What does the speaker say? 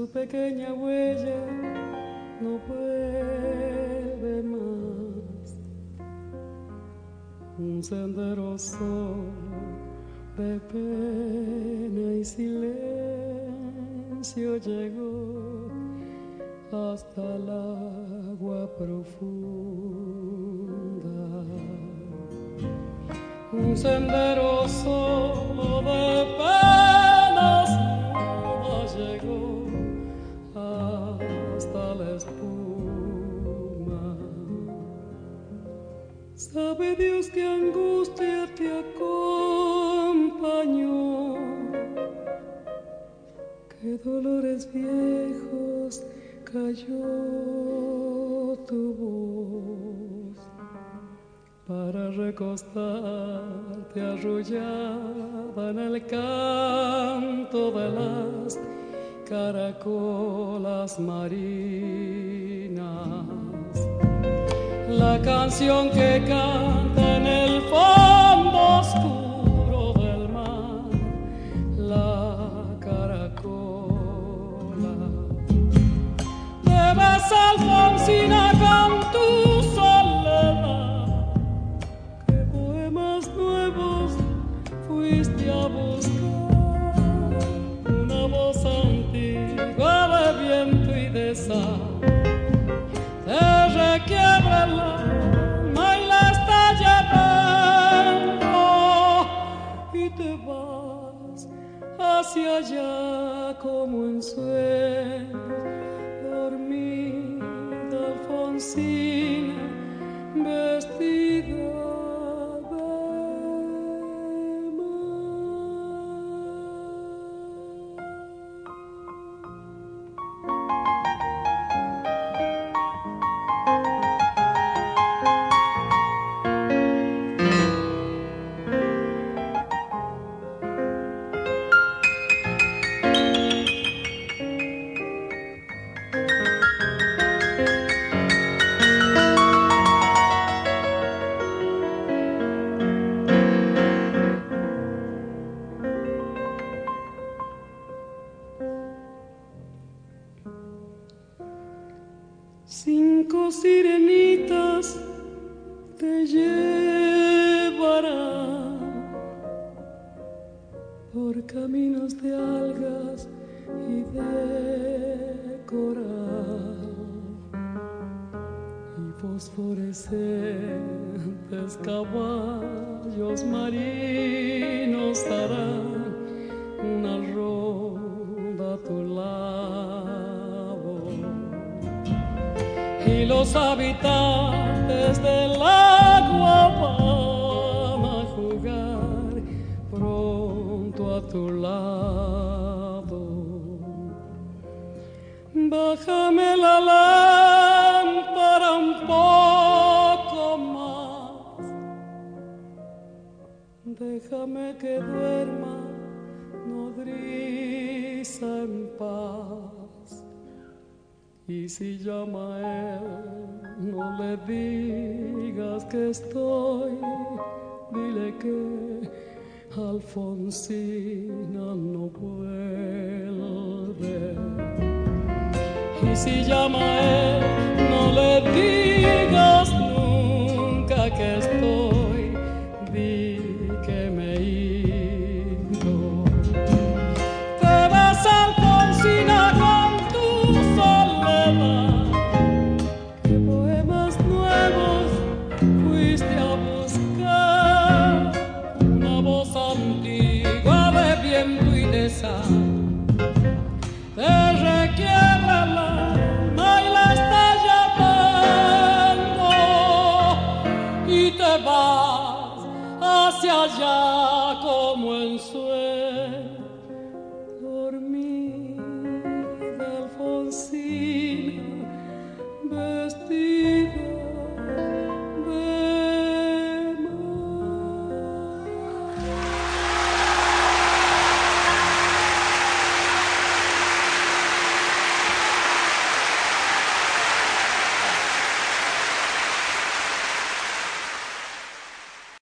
pequeña huella no vuelve más. Un sendero solo de pena y silencio llegó hasta el agua profunda. Un sendero solo de penas mudas llegó hasta la espuma. Sabe Dios qué angustia te acompañó, qué dolores viejos cayó tu voz para recostarte arrullada en el canto de las caracolas marinas. La canción que canta en el fondo oscuro del mar, la caracola. Te vas, Alfonsina, con tu soledad. ¿Qué poemas nuevos fuiste a buscar? Una voz antigua de viento y de sal te requiebra el alma y la está llevando, y te vas hacia allá como en sueños. Dormida Alfonsina, vestida de mar. Cinco sirenitas te llevarán por caminos de algas y de coral, y fosforescentes caballos marinos harán una ronda a tu lado, y los habitantes del agua van a jugar pronto a tu lado. Bájame la lámpara un poco más, déjame que duerma nodriza en paz. Y si llama a él, no le digas que estoy, dile que Alfonsina no vuelve. Y si llama a él, no le digas nunca que estoy, di que me he ido. Te vas, Alfonsina, con tu soledad. ¿Qué poemas nuevos fuiste a buscar? Una voz antigua de viento y de sal te requiebra el alma y la está llamando, y te vas hacia allá como en sueños.